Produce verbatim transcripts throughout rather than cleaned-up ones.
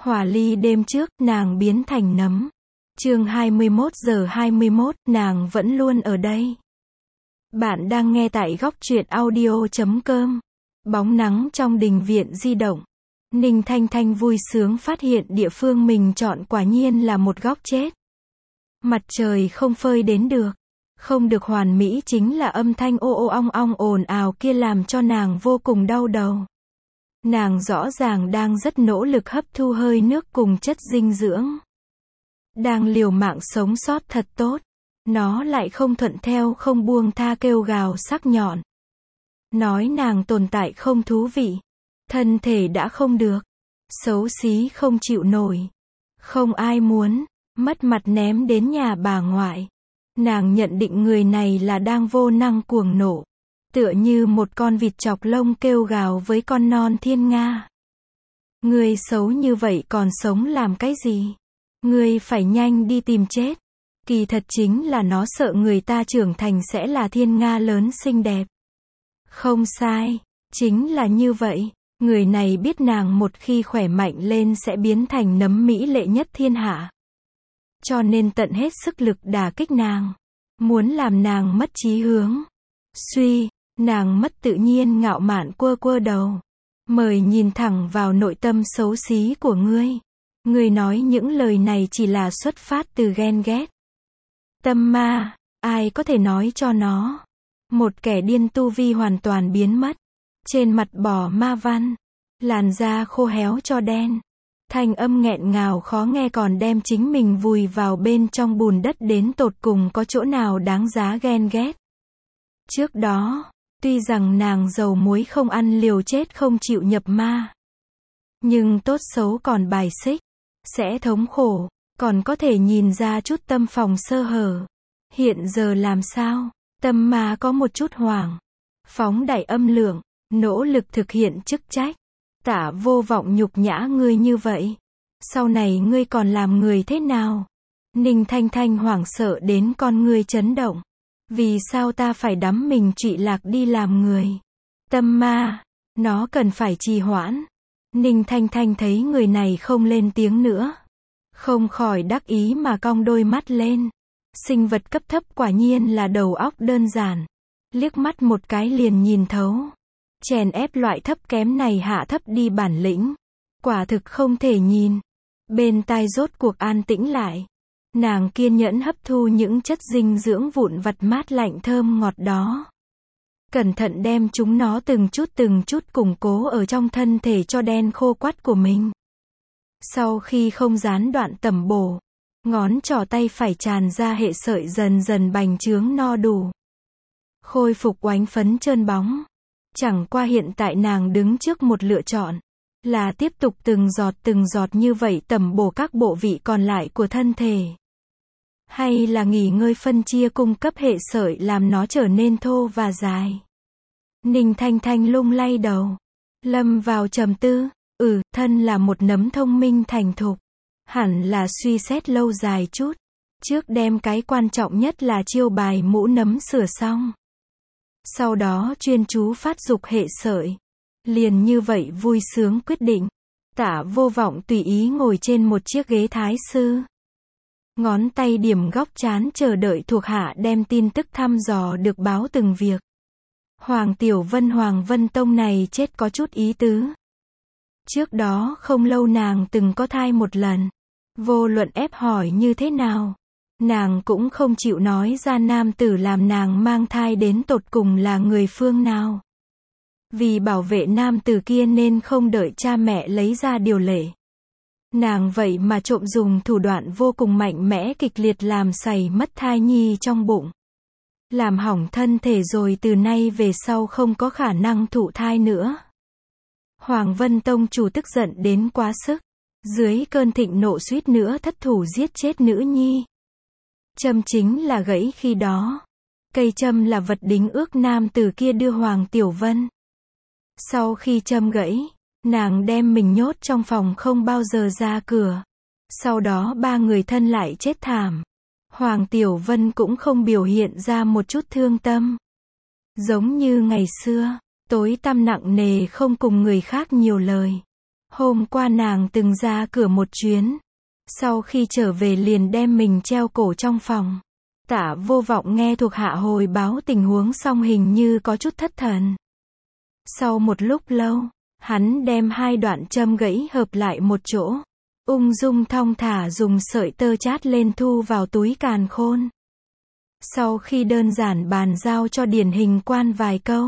Hỏa ly đêm trước, nàng biến thành nấm. Chương hai mươi mốt giờ hai mươi mốt, nàng vẫn luôn ở đây. Bạn đang nghe tại góc truyện audio chấm com. Bóng nắng trong đình viện di động. Ninh Thanh Thanh vui sướng phát hiện địa phương mình chọn quả nhiên là một góc chết. Mặt trời không phơi đến được. Không được hoàn mỹ chính là âm thanh ô ô ong ong ồn ào kia làm cho nàng vô cùng đau đầu. Nàng rõ ràng đang rất nỗ lực hấp thu hơi nước cùng chất dinh dưỡng. Đang liều mạng sống sót thật tốt. Nó lại không thuận theo không buông tha kêu gào sắc nhọn. Nói nàng tồn tại không thú vị. Thân thể đã không được. Xấu xí không chịu nổi. Không ai muốn. Mất mặt ném đến nhà bà ngoại. Nàng nhận định người này là đang vô năng cuồng nộ. Tựa như một con vịt chọc lông kêu gào với con non thiên nga. Ngươi xấu như vậy còn sống làm cái gì? Ngươi phải nhanh đi tìm chết. Kỳ thật chính là nó sợ người ta trưởng thành sẽ là thiên nga lớn xinh đẹp. Không sai, chính là như vậy. Người này biết nàng một khi khỏe mạnh lên sẽ biến thành nấm mỹ lệ nhất thiên hạ. Cho nên tận hết sức lực đả kích nàng. Muốn làm nàng mất chí hướng. Suy, nàng mất tự nhiên ngạo mạn quơ quơ đầu. Mời nhìn thẳng vào nội tâm xấu xí của ngươi. Ngươi nói những lời này chỉ là xuất phát từ ghen ghét. Tâm ma, ai có thể nói cho nó. Một kẻ điên tu vi hoàn toàn biến mất. Trên mặt bò ma văn. Làn da khô héo cho đen. Thanh âm nghẹn ngào khó nghe còn đem chính mình vùi vào bên trong bùn đất đến tột cùng có chỗ nào đáng giá ghen ghét. Trước đó, tuy rằng nàng dầu muối không ăn liều chết không chịu nhập ma. Nhưng tốt xấu còn bài xích. Sẽ thống khổ, còn có thể nhìn ra chút tâm phòng sơ hở. Hiện giờ làm sao? Tâm ma có một chút hoảng. Phóng đại âm lượng, nỗ lực thực hiện chức trách. Tả vô vọng nhục nhã ngươi như vậy. Sau này ngươi còn làm người thế nào? Ninh Thanh Thanh hoảng sợ đến con ngươi chấn động. Vì sao ta phải đắm mình trụy lạc đi làm người? Tâm ma, nó cần phải trì hoãn. Ninh Thanh Thanh thấy người này không lên tiếng nữa. Không khỏi đắc ý mà cong đôi mắt lên. Sinh vật cấp thấp quả nhiên là đầu óc đơn giản. Liếc mắt một cái liền nhìn thấu. Chèn ép loại thấp kém này hạ thấp đi bản lĩnh. Quả thực không thể nhìn. Bên tai rốt cuộc an tĩnh lại. Nàng kiên nhẫn hấp thu những chất dinh dưỡng vụn vặt mát lạnh thơm ngọt đó. Cẩn thận đem chúng nó từng chút từng chút củng cố ở trong thân thể cho đen khô quắt của mình. Sau khi không gián đoạn tẩm bổ, ngón trỏ tay phải tràn ra hệ sợi dần dần bành trướng no đủ. Khôi phục oánh phấn trơn bóng. Chẳng qua hiện tại nàng đứng trước một lựa chọn. Là tiếp tục từng giọt từng giọt như vậy tẩm bổ các bộ vị còn lại của thân thể. Hay là nghỉ ngơi phân chia cung cấp hệ sợi làm nó trở nên thô và dài. Ninh Thanh Thanh lung lay đầu. Lâm vào trầm tư. Ừ, thân là một nấm thông minh thành thục. Hẳn là suy xét lâu dài chút. Trước đem cái quan trọng nhất là chiêu bài mũ nấm sửa xong. Sau đó chuyên chú phát dục hệ sợi. Liền như vậy vui sướng quyết định. Tả vô vọng tùy ý ngồi trên một chiếc ghế thái sư. Ngón tay điểm góc trán chờ đợi thuộc hạ đem tin tức thăm dò được báo từng việc. Hoàng Tiểu Vân Hoàng Vân Tông này chết có chút ý tứ. Trước đó không lâu nàng từng có thai một lần. Vô luận ép hỏi như thế nào. Nàng cũng không chịu nói ra nam tử làm nàng mang thai đến tột cùng là người phương nào. Vì bảo vệ nam tử kia nên không đợi cha mẹ lấy ra điều lệ. Nàng vậy mà trộm dùng thủ đoạn vô cùng mạnh mẽ kịch liệt làm sảy mất thai nhi trong bụng. Làm hỏng thân thể rồi từ nay về sau không có khả năng thụ thai nữa. Hoàng Vân Tông chủ tức giận đến quá sức. Dưới cơn thịnh nộ suýt nữa thất thủ giết chết nữ nhi. Châm chính là gãy khi đó. Cây châm là vật đính ước nam tử kia đưa Hoàng Tiểu Vân. Sau khi châm gãy, nàng đem mình nhốt trong phòng không bao giờ ra cửa. Sau đó ba người thân lại chết thảm. Hoàng Tiểu Vân cũng không biểu hiện ra một chút thương tâm. Giống như ngày xưa, tối tăm nặng nề không cùng người khác nhiều lời. Hôm qua nàng từng ra cửa một chuyến. Sau khi trở về liền đem mình treo cổ trong phòng. Tạ Vô Vọng nghe thuộc hạ hồi báo tình huống xong hình như có chút thất thần. Sau một lúc lâu, hắn đem hai đoạn châm gãy hợp lại một chỗ. Ung dung thong thả dùng sợi tơ chát lên thu vào túi càn khôn. Sau khi đơn giản bàn giao cho Điển Hình Quan vài câu,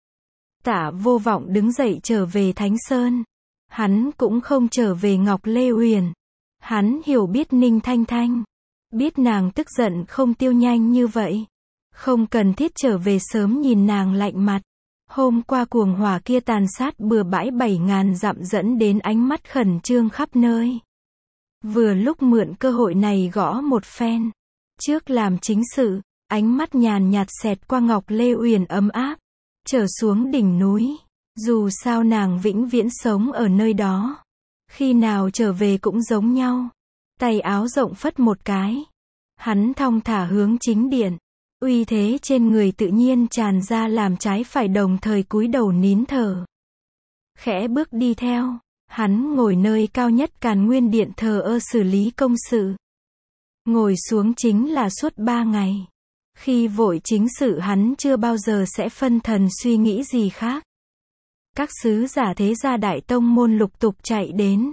Tạ Vô Vọng đứng dậy trở về Thánh Sơn. Hắn cũng không trở về Ngọc Lê Uyển. Hắn hiểu biết Ninh Thanh Thanh. Biết nàng tức giận không tiêu nhanh như vậy. Không cần thiết trở về sớm nhìn nàng lạnh mặt. Hôm qua cuồng hỏa kia tàn sát bừa bãi bảy ngàn dặm dẫn đến ánh mắt khẩn trương khắp nơi. Vừa lúc mượn cơ hội này gõ một phen. Trước làm chính sự, ánh mắt nhàn nhạt xẹt qua Ngọc Lê Uyển ấm áp. Trở xuống đỉnh núi. Dù sao nàng vĩnh viễn sống ở nơi đó. Khi nào trở về cũng giống nhau. Tay áo rộng phất một cái. Hắn thong thả hướng chính điện. Uy thế trên người tự nhiên tràn ra làm trái phải đồng thời cúi đầu nín thở. Khẽ bước đi theo. Hắn ngồi nơi cao nhất Càn Nguyên Điện thờ ơ xử lý công sự. Ngồi xuống chính là suốt ba ngày. Khi vội chính sự hắn chưa bao giờ sẽ phân thần suy nghĩ gì khác. Các sứ giả thế gia đại tông môn lục tục chạy đến.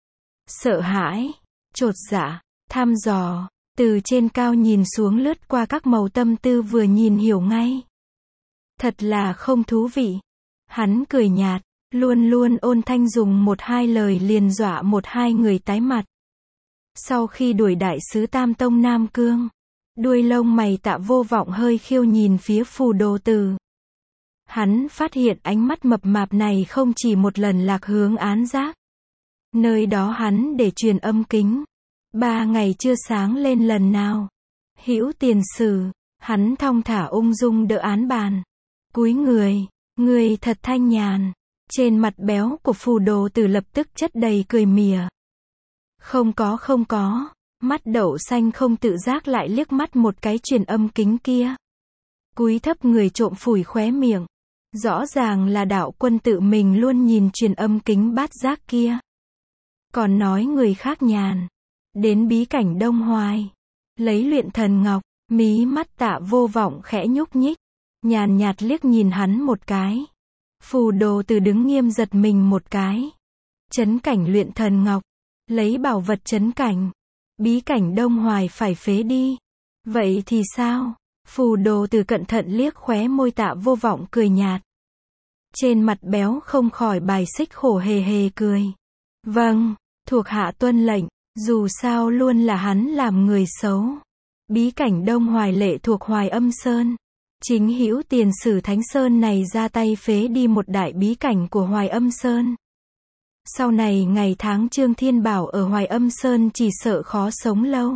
Sợ hãi, chột dạ, thăm dò, từ trên cao nhìn xuống lướt qua các màu tâm tư vừa nhìn hiểu ngay. Thật là không thú vị. Hắn cười nhạt, luôn luôn ôn thanh dùng một hai lời liền dọa một hai người tái mặt. Sau khi đuổi đại sứ Tam Tông Nam Cương, đuôi lông mày Tạ Vô Vọng hơi khiêu nhìn phía Phù Đồ Tử. Hắn phát hiện ánh mắt mập mạp này không chỉ một lần lạc hướng Án Giác. Nơi đó hắn để truyền âm kính. Ba ngày chưa sáng lên lần nào. Hữu tiền sử, hắn thong thả ung dung đỡ án bàn. Cúi người, người thật thanh nhàn. Trên mặt béo của Phù Đồ Tử lập tức chất đầy cười mỉa. Không có không có, mắt đậu xanh không tự giác lại liếc mắt một cái truyền âm kính kia. Cúi thấp người trộm phủi khóe miệng. Rõ ràng là đạo quân tự mình luôn nhìn truyền âm kính bát giác kia. Còn nói người khác nhàn. Đến bí cảnh Đông Hoài. Lấy luyện thần ngọc, mí mắt Tạ Vô Vọng khẽ nhúc nhích. Nhàn nhạt liếc nhìn hắn một cái. Phù Đồ Tử đứng nghiêm giật mình một cái. Trấn cảnh luyện thần ngọc. Lấy bảo vật trấn cảnh. Bí cảnh Đông Hoài phải phế đi. Vậy thì sao? Phù Đồ Tử cẩn thận liếc khóe môi Tạ Vô Vọng cười nhạt. Trên mặt béo không khỏi bài xích khổ hề hề cười. Vâng, thuộc hạ tuân lệnh, dù sao luôn là hắn làm người xấu. Bí cảnh Đông Hoài lệ thuộc Hoài Âm Sơn. Chính hữu tiền sử Thánh Sơn này ra tay phế đi một đại bí cảnh của Hoài Âm Sơn. Sau này ngày tháng Trương Thiên Bảo ở Hoài Âm Sơn chỉ sợ khó sống lâu.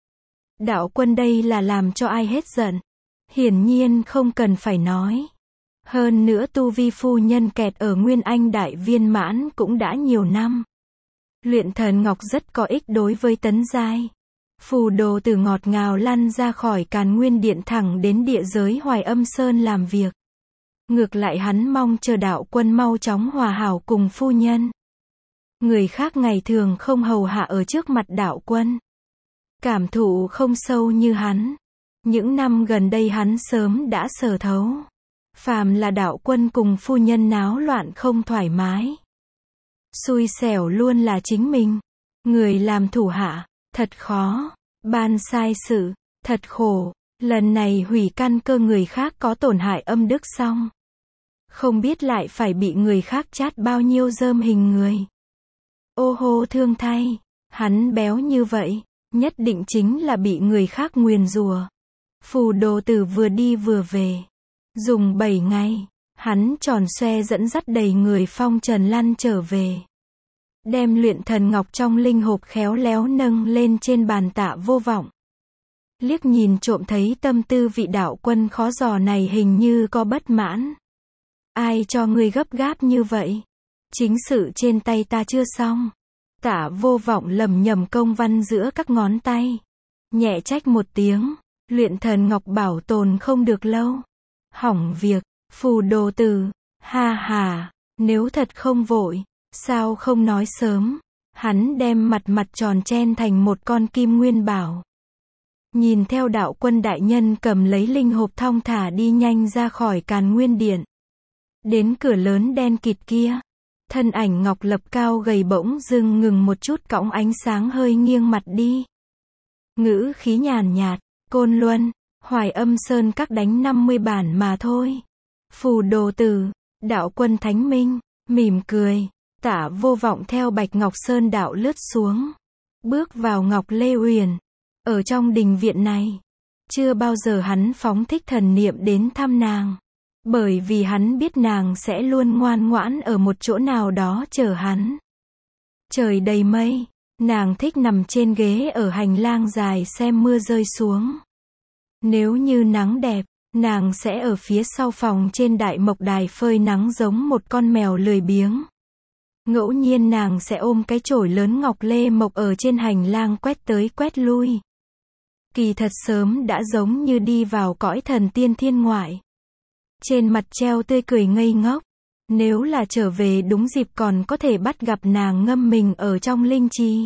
Đạo quân đây là làm cho ai hết giận. Hiển nhiên không cần phải nói. Hơn nữa tu vi phu nhân kẹt ở Nguyên Anh Đại Viên Mãn cũng đã nhiều năm. Luyện thần ngọc rất có ích đối với tấn giai. Phù Đồ Tử ngọt ngào lăn ra khỏi Càn Nguyên Điện thẳng đến địa giới Hoài Âm Sơn làm việc. Ngược lại hắn mong chờ đạo quân mau chóng hòa hảo cùng phu nhân. Người khác ngày thường không hầu hạ ở trước mặt đạo quân. Cảm thụ không sâu như hắn. Những năm gần đây hắn sớm đã sở thấu. Phàm là đạo quân cùng phu nhân náo loạn không thoải mái. Xui xẻo luôn là chính mình. Người làm thủ hạ, thật khó. Ban sai sự, thật khổ. Lần này hủy căn cơ người khác có tổn hại âm đức xong. Không biết lại phải bị người khác chát bao nhiêu rơm hình người. Ô hô thương thay. Hắn béo như vậy, nhất định chính là bị người khác nguyền rủa. Phù Đồ Tử vừa đi vừa về. Dùng bảy ngày, hắn tròn xoe dẫn dắt đầy người phong trần lăn trở về. Đem luyện thần ngọc trong linh hộp khéo léo nâng lên trên bàn Tạ Vô Vọng. Liếc nhìn trộm thấy tâm tư vị đạo quân khó dò này hình như có bất mãn. Ai cho ngươi gấp gáp như vậy? Chính sự trên tay ta chưa xong. Tạ Vô Vọng lầm nhầm công văn giữa các ngón tay. Nhẹ trách một tiếng. Luyện thần ngọc bảo tồn không được lâu. Hỏng việc. Phù Đồ Tử. Ha ha. Nếu thật không vội. Sao không nói sớm? Hắn đem mặt mặt tròn chen thành một con kim nguyên bảo. Nhìn theo đạo quân đại nhân cầm lấy linh hộp thong thả đi nhanh ra khỏi Càn Nguyên Điện. Đến cửa lớn đen kịt kia, thân ảnh Ngọc Lập cao gầy bỗng dưng ngừng một chút, cõng ánh sáng hơi nghiêng mặt đi. Ngữ khí nhàn nhạt, Côn Luân, Hoài Âm Sơn các đánh năm mươi bản mà thôi. Phù đồ tử, đạo quân thánh minh, mỉm cười, Tạ Vô Vọng theo Bạch Ngọc Sơn đạo lướt xuống. Bước vào Ngọc Lê Uyển. Ở trong đình viện này, chưa bao giờ hắn phóng thích thần niệm đến thăm nàng. Bởi vì hắn biết nàng sẽ luôn ngoan ngoãn ở một chỗ nào đó chờ hắn. Trời đầy mây, nàng thích nằm trên ghế ở hành lang dài xem mưa rơi xuống. Nếu như nắng đẹp, nàng sẽ ở phía sau phòng trên đại mộc đài phơi nắng giống một con mèo lười biếng. Ngẫu nhiên nàng sẽ ôm cái chổi lớn ngọc lê mộc ở trên hành lang quét tới quét lui. Kỳ thật sớm đã giống như đi vào cõi thần tiên thiên ngoại. Trên mặt treo tươi cười ngây ngốc. Nếu là trở về đúng dịp còn có thể bắt gặp nàng ngâm mình ở trong linh chi.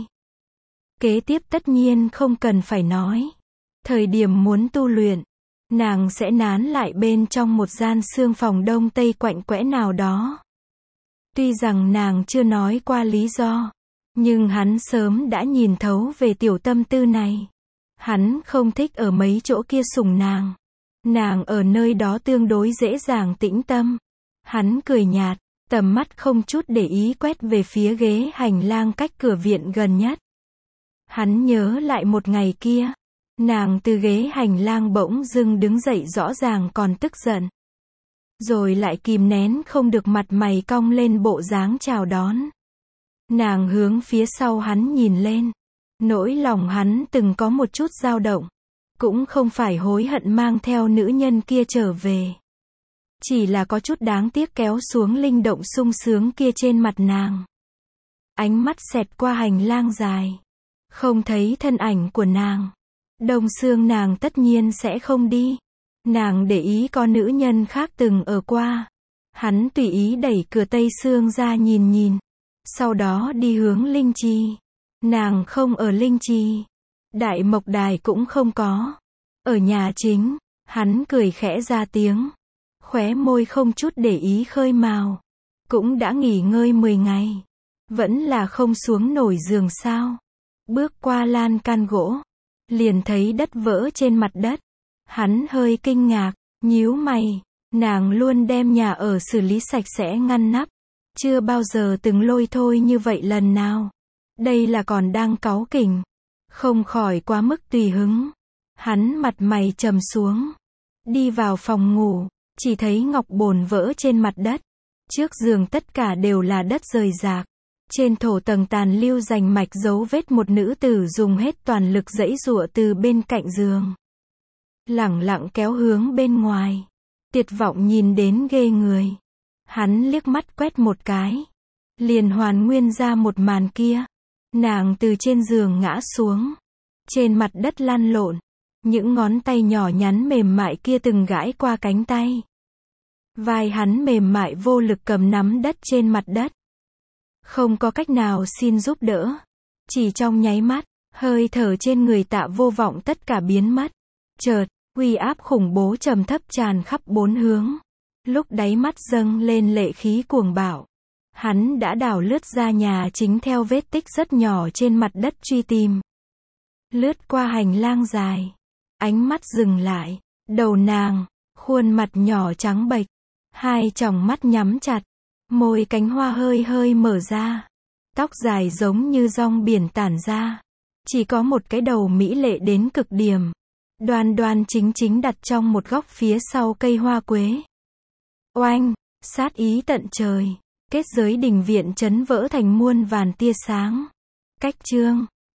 Kế tiếp tất nhiên không cần phải nói. Thời điểm muốn tu luyện, nàng sẽ nán lại bên trong một gian xương phòng đông tây quạnh quẽ nào đó. Tuy rằng nàng chưa nói qua lý do, nhưng hắn sớm đã nhìn thấu về tiểu tâm tư này. Hắn không thích ở mấy chỗ kia sủng nàng. Nàng ở nơi đó tương đối dễ dàng tĩnh tâm. Hắn cười nhạt, tầm mắt không chút để ý quét về phía ghế hành lang cách cửa viện gần nhất. Hắn nhớ lại một ngày kia, nàng từ ghế hành lang bỗng dưng đứng dậy rõ ràng còn tức giận. Rồi lại kìm nén không được mặt mày cong lên bộ dáng chào đón. Nàng hướng phía sau hắn nhìn lên. Nỗi lòng hắn từng có một chút dao động. Cũng không phải hối hận mang theo nữ nhân kia trở về. Chỉ là có chút đáng tiếc kéo xuống linh động sung sướng kia trên mặt nàng. Ánh mắt xẹt qua hành lang dài. Không thấy thân ảnh của nàng. Đông Sương nàng tất nhiên sẽ không đi. Nàng để ý có nữ nhân khác từng ở qua. Hắn tùy ý đẩy cửa Tây Sương ra nhìn nhìn. Sau đó đi hướng linh chi. Nàng không ở linh chi. Đại mộc đài cũng không có. Ở nhà chính, hắn cười khẽ ra tiếng. Khóe môi không chút để ý khơi mào. Cũng đã nghỉ ngơi mười ngày. Vẫn là không xuống nổi giường sao. Bước qua lan can gỗ. Liền thấy đất vỡ trên mặt đất. Hắn hơi kinh ngạc, nhíu mày. Nàng luôn đem nhà ở xử lý sạch sẽ ngăn nắp. Chưa bao giờ từng lôi thôi như vậy lần nào. Đây là còn đang cáu kỉnh. Không khỏi quá mức tùy hứng. Hắn mặt mày trầm xuống. Đi vào phòng ngủ. Chỉ thấy ngọc bồn vỡ trên mặt đất. Trước giường tất cả đều là đất rời rạc. Trên thổ tầng tàn lưu rành mạch dấu vết một nữ tử dùng hết toàn lực giãy giụa từ bên cạnh giường. Lẳng lặng kéo hướng bên ngoài. Tuyệt vọng nhìn đến ghê người. Hắn liếc mắt quét một cái. Liền hoàn nguyên ra một màn kia. Nàng từ trên giường ngã xuống. Trên mặt đất lăn lộn. Những ngón tay nhỏ nhắn mềm mại kia từng gãi qua cánh tay. Vai hắn mềm mại vô lực cầm nắm đất trên mặt đất. Không có cách nào xin giúp đỡ. Chỉ trong nháy mắt, hơi thở trên người Tạ Vô Vọng tất cả biến mất. Chợt, uy áp khủng bố trầm thấp tràn khắp bốn hướng. Lúc đáy mắt dâng lên lệ khí cuồng bạo. Hắn đã đảo lướt ra nhà chính theo vết tích rất nhỏ trên mặt đất truy tìm. Lướt qua hành lang dài. Ánh mắt dừng lại. Đầu nàng, khuôn mặt nhỏ trắng bệch. Hai tròng mắt nhắm chặt. Môi cánh hoa hơi hơi mở ra. Tóc dài giống như rong biển tản ra. Chỉ có một cái đầu mỹ lệ đến cực điểm. Đoan đoan chính chính đặt trong một góc phía sau cây hoa quế. Oanh, sát ý tận trời. Kết giới đình viện chấn vỡ thành muôn vàn tia sáng. Cách chương